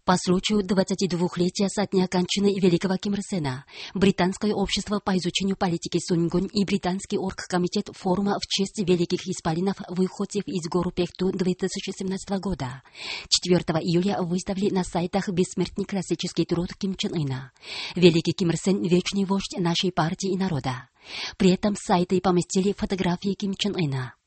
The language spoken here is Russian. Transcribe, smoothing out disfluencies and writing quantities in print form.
По случаю 22-летия со дня кончины великого Ким Ир Сена, Британское общество по изучению политики Сунгун и Британский оргкомитет форума в честь великих исполинов выходцев из гору Пехту 2017 года 4 июля выставили на сайтах бессмертный классический труд Ким Чен Ына. Великий Ким Ир Сен – вечный вождь нашей партии и народа. При этом сайты поместили фотографии Ким Чен Ына.